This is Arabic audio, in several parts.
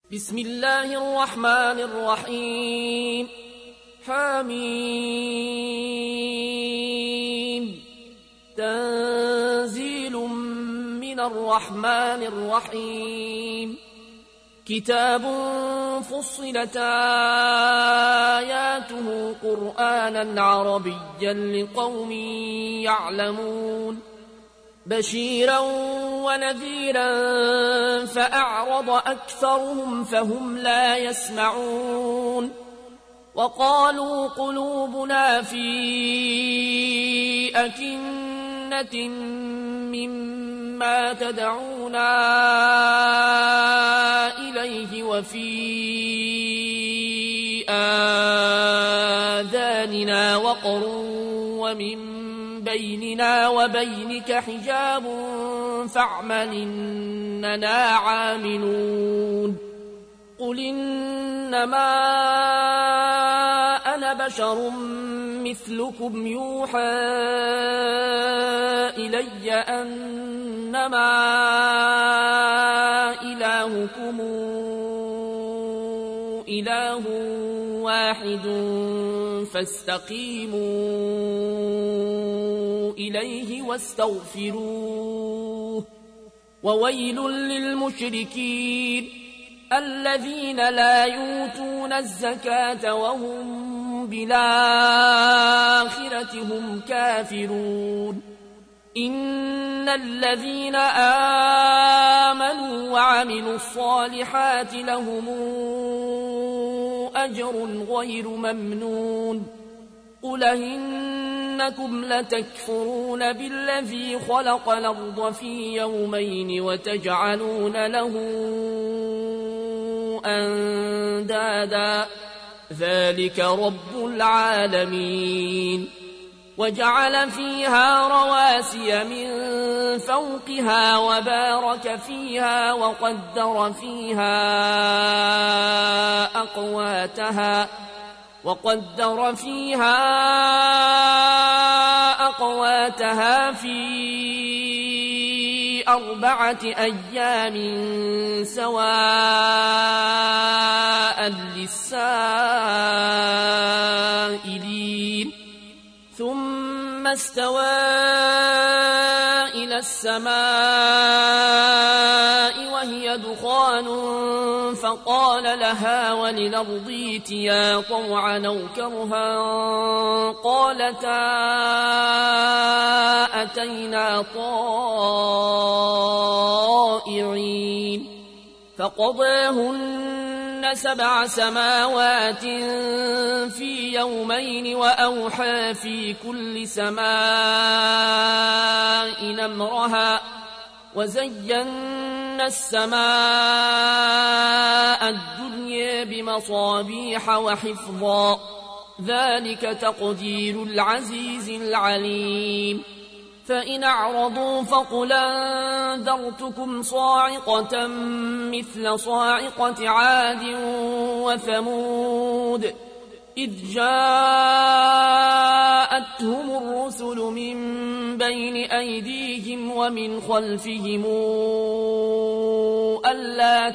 بسم الله الرحمن الرحيم حميم تنزيل من الرحمن الرحيم كتاب فصلت آياته قرآنا عربيا لقوم يعلمون بشيرا ونذيرا فأعرض أكثرهم فهم لا يسمعون وقالوا قلوبنا في أكنة مما تدعونا إليه وفي آذاننا وقر ومن بيننا وبينك حجاب فاعمل إننا عاملون قل إنما أنا بشر مثلكم يوحى إلي أنما إلهكم إله واحد فاستقيموا إليه واستغفروه وويل للمشركين الذين لا يؤتون الزكاة وهم بالآخرة هم كافرون إن الذين آمنوا وعملوا الصالحات لهم أجر غير ممنون قل إنكم لتكفرون بالذي خلق الأرض في يومين وتجعلون له أندادا ذلك رب العالمين وجعل فيها رواسي من فوقها وبارك فيها وقدر فيها أقواتها في 4 أيام سواء للسائلين ثم استوى إلى السماء وهي دخان فقال لها وللأرض ائتيا طوعا أو كرها قالتا أتينا طائعين فقضاهن 7 سماوات في يومين وأوحى في كل سماء أمرها وزينا السماء الدنيا بمصابيح وحفظا ذلك تقدير العزيز العليم فإن أعرضوا فقل أنذرتكم صاعقة مثل صاعقة عاد وثمود إذ جاءتهم الرسل من بين أيديهم ومن خلفهم ألا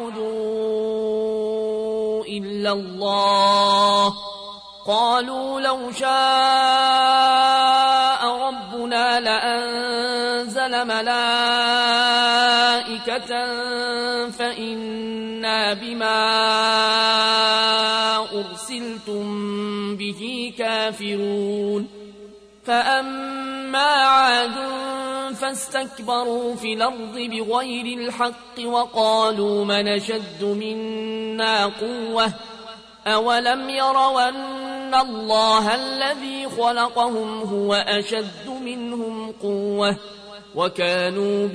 تعبدوا إلا الله قالوا لو شاء ربنا لأنزل ملائكة فإنا بما أرسلتم به كافرون فأما عاد فاستكبروا في الأرض بغير الحق وقالوا من أشد منا قوة أولم يروا أن الله الذي خلقهم هو أشد منهم قوة وكانوا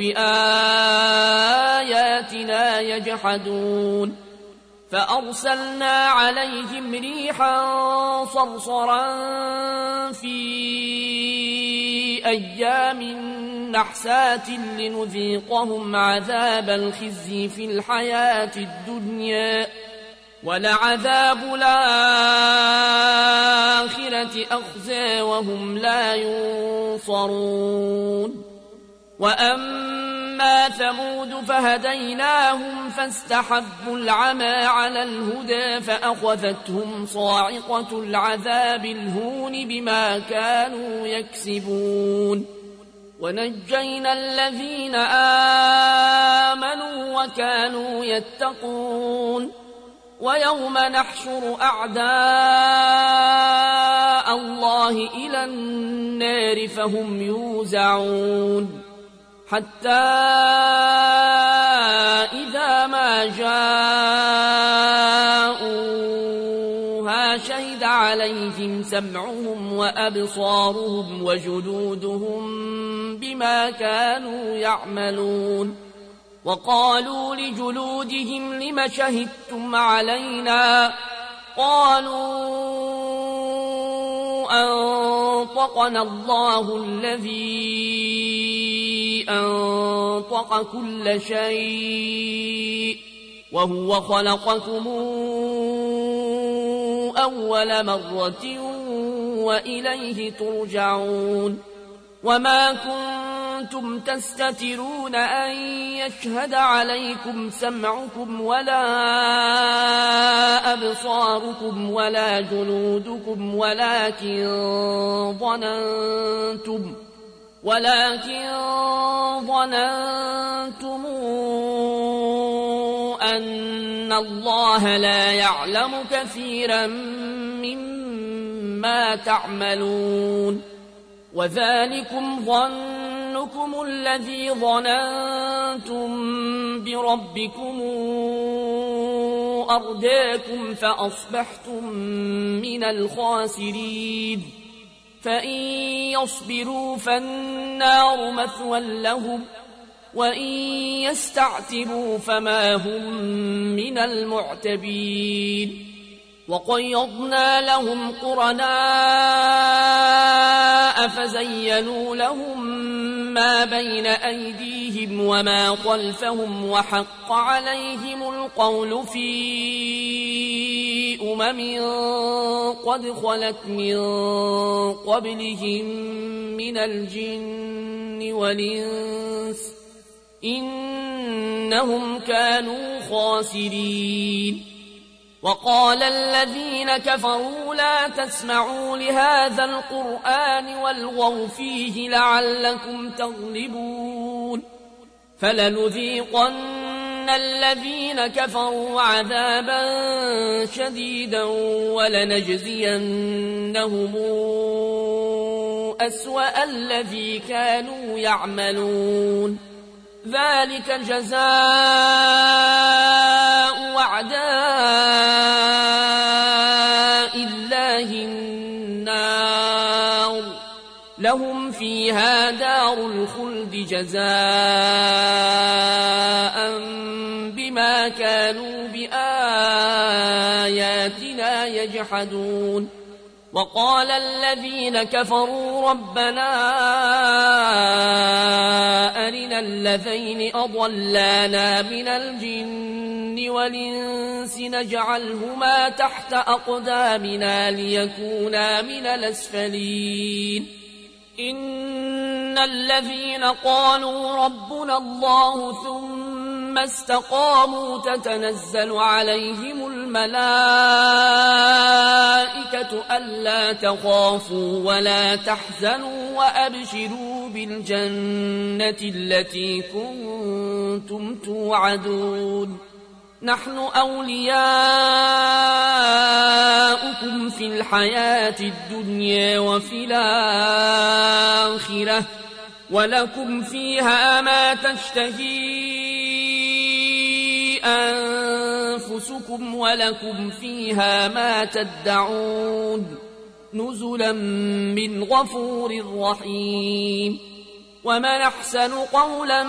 بآياتنا يجحدون فأرسلنا عليهم ريحا صرصرا في أيام نحسات لنذيقهم عذاب الخزي في الحياة الدنيا ولعذاب الآخرة أخزى وهم لا ينصرون وأما أما ثمود فهديناهم فاستحبوا العمى على الهدى فأخذتهم صاعقة العذاب الهون بما كانوا يكسبون ونجينا الذين آمنوا وكانوا يتقون ويوم نحشر أعداء الله إلى النار فهم يوزعون حتى إذا ما جاءوها شهد عليهم سمعهم وأبصارهم وجلودهم بما كانوا يعملون وقالوا لجلودهم لم شهدتم علينا قالوا أنطقنا الله الذي أنطق كل شيء وهو خلقكم أول مرة وإليه ترجعون وما كنتم تستترون أن يشهد عليكم سمعكم ولا أبصاركم ولا جلودكم ولكن ظننتم أن الله لا يعلم كثيرا مما تعملون وذلكم ظنكم الذي ظننتم بربكم أرداكم فأصبحتم من الخاسرين فإن يصبروا فالنار مثوى لهم وإن يستعتبوا فما هم من المعتبين وقيضنا لهم قرناء فزينوا لهم ما بين أيديهم وما خلفهم وحق عليهم القول في قد خلت من قبلهم من الجن والإنس إنهم كانوا خاسرين وقال الذين كفروا لا تسمعوا لهذا القرآن والغوا فيه لعلكم تغلبون فلنذيقن الذين كفروا عذابا شديدا ولنجزينهم أسوأ الذي كانوا يعملون ذلك جزاء أعداء الله النار لهم فيها دار الخلد جزاء بما كانوا بآياتنا يجحدون وقال الذين كفروا ربنا أرنا الذين أضلانا من الجن والإنس نجعلهما تحت أقدامنا ليكونا من الأسفلين إن الذين قالوا ربنا الله ثم استقاموا تتنزل عليهم الملائكة ألا تخافوا ولا تحزنوا وأبشروا بالجنة التي كنتم توعدون نحن أولياؤكم في الحياة الدنيا وفي الآخرة ولكم فيها ما تشتهي أنفسكم ولكم فيها ما تدعون نزلا من غفور رحيم ومن أحسن قولا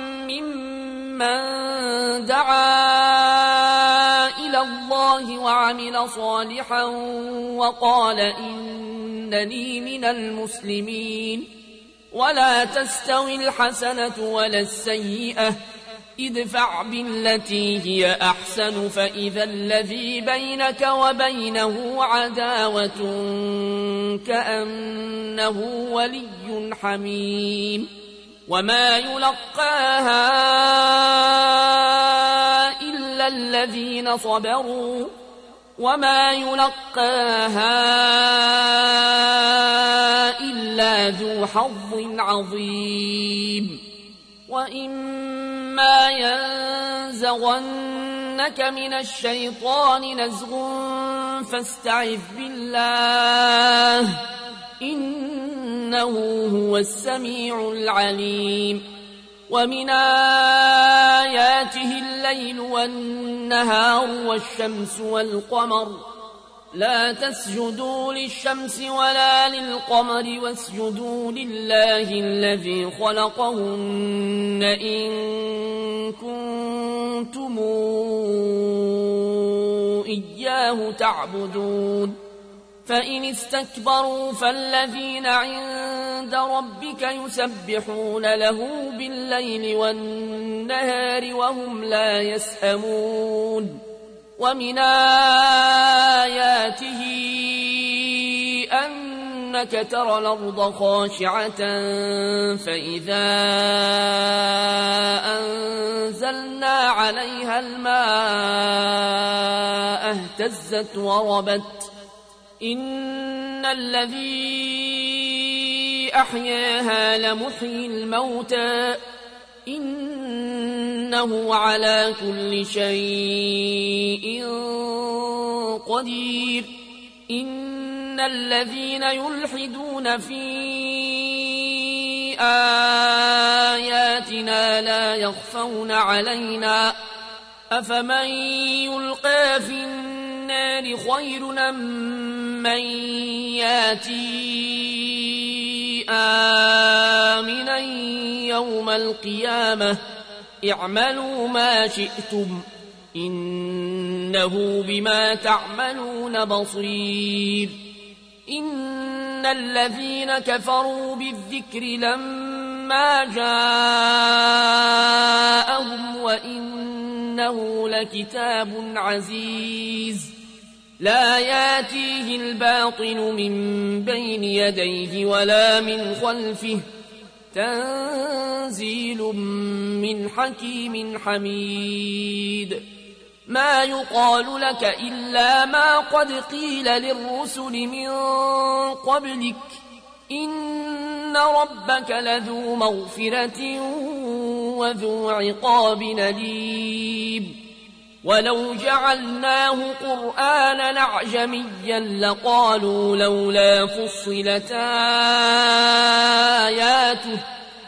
ممن دعا إلى الله وعمل صالحا وقال إنني من المسلمين ولا تستوي الحسنة ولا السيئة ادفع بالتي هي أحسن فإذا الذي بينك وبينه عداوة كأنه ولي حميم وما يلقاها إلا الذين صبروا وما يلقاها إلا ذو حظ عظيم وإما ينزغنك من الشيطان نزغ فاستعذ بالله إنه هو السميع العليم ومن آياته الليل والنهار والشمس والقمر لا تسجدوا للشمس ولا للقمر واسجدوا لله الذي خلقهن إن كنتم إياه تعبدون فإن استكبروا فالذين عند ربك يسبحون له بالليل والنهار وهم لا يسأمون ومن آياته أنك ترى الأرض خاشعة فإذا أنزلنا عليها الماء اهتزت وربت إن الذي أحياها لمحيي الموتى إنه على كل شيء قدير إن الذين يلحدون في آياتنا لا يخفون علينا أفمن يلقى في النار خير من ياتي آمنا يوم القيامة اعملوا ما شئتم إنه بما تعملون بصير إن الذين كفروا بالذكر لما جاءهم وإنه لكتاب عزيز لا ياتيه الباطل من بين يديه ولا من خلفه تنزيل من حكيم حميد ما يقال لك إلا ما قد قيل للرسل من قبلك إن ربك لذو مغفرة وذو عقاب أليم ولو جعلناه قرآنا أعجميا لقالوا لولا فصلت آياته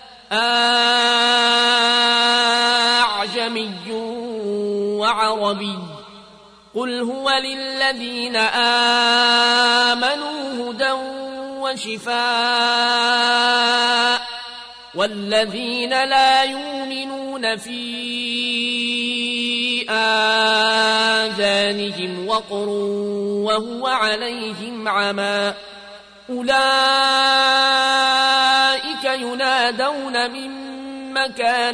أعجمي وعربي قل هو للذين آمنوا هدى وشفاء والذين لا يؤمنون في آذانهم وقر وهو عليهم عمى أولئك ينادون من مكان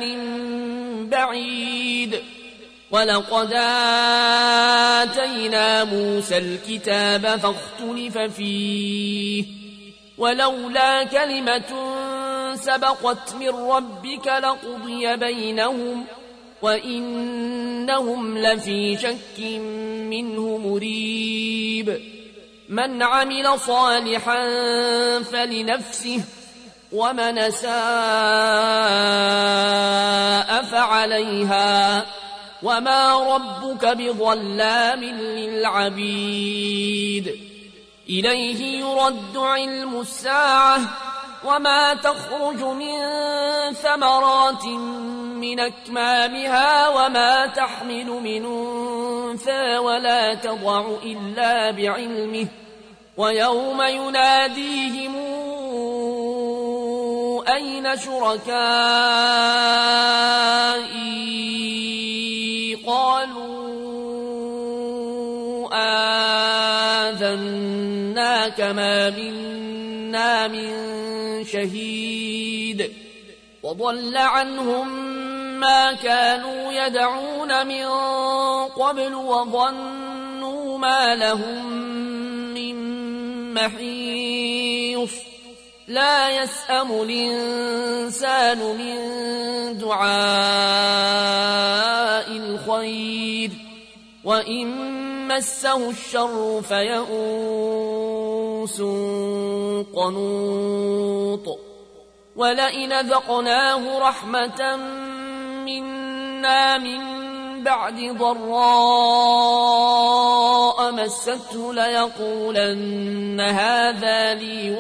بعيد ولقد آتينا موسى الكتاب فاختلف فيه ولولا كلمة سبقت من ربك لقضي بينهم وإنهم لفي شك منه مريب من عمل صالحا فلنفسه ومن أساء فعليها وما ربك بظلام للعبيد إليه يرد علم الساعة وما تخرج من ثمرات من أكمامها وما تحمل من أنثى ولا تضع إلا بعلمه ويوم يناديهم أين شركائي قالوا آذناك ما منا من شهيد وضل عنهم ما كانوا يدعون من قبل وظنوا ما لهم من محيص لا يسأم الإنسان من دعاء الخير وإن مسه الشر فيئوس قنوط ولئن ذقناه رحمة منا من بعد ضراء مسته ليقولن هذا لي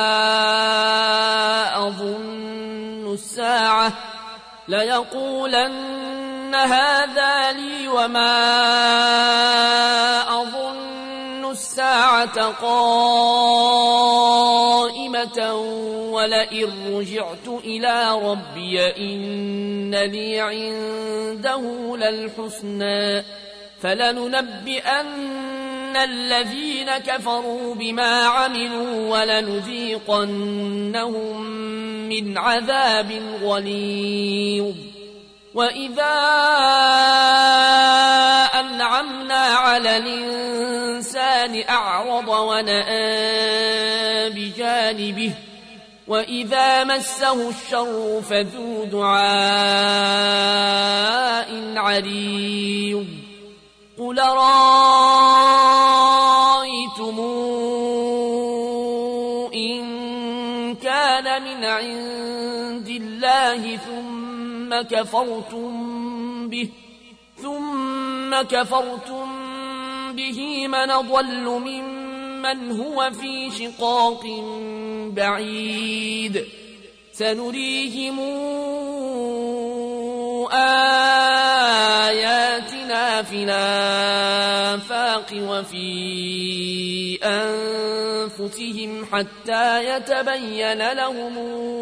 وما أظن الساعة قائمة ولئن رجعت إلى ربي إن لي عنده للحسنى فلننبئن الذين كفروا بما عملوا ولنذيقنهم من عذاب غليظ وإذا أنعمنا على الإنسان أعرض ونأى بجانبه وإذا مسه الشر فذو دعاء عريض قل رأيتم إن كان من عند الله ثم كفرتم به من ضل ممن هو في شقاق بعيد سنريهم آياتنا في الآفاق وفي أنفسهم حتى يتبين لهم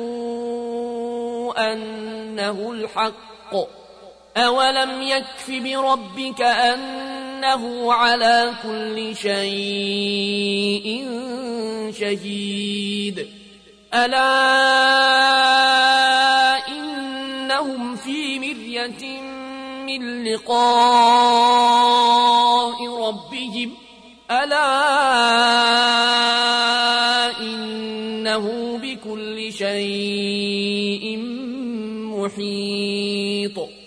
أنه الحق أولم يكف بربك أنه على كل شيء شهيد ألا إنهم في مرية من لقاء ربهم ألا إنه بكل شيء محيط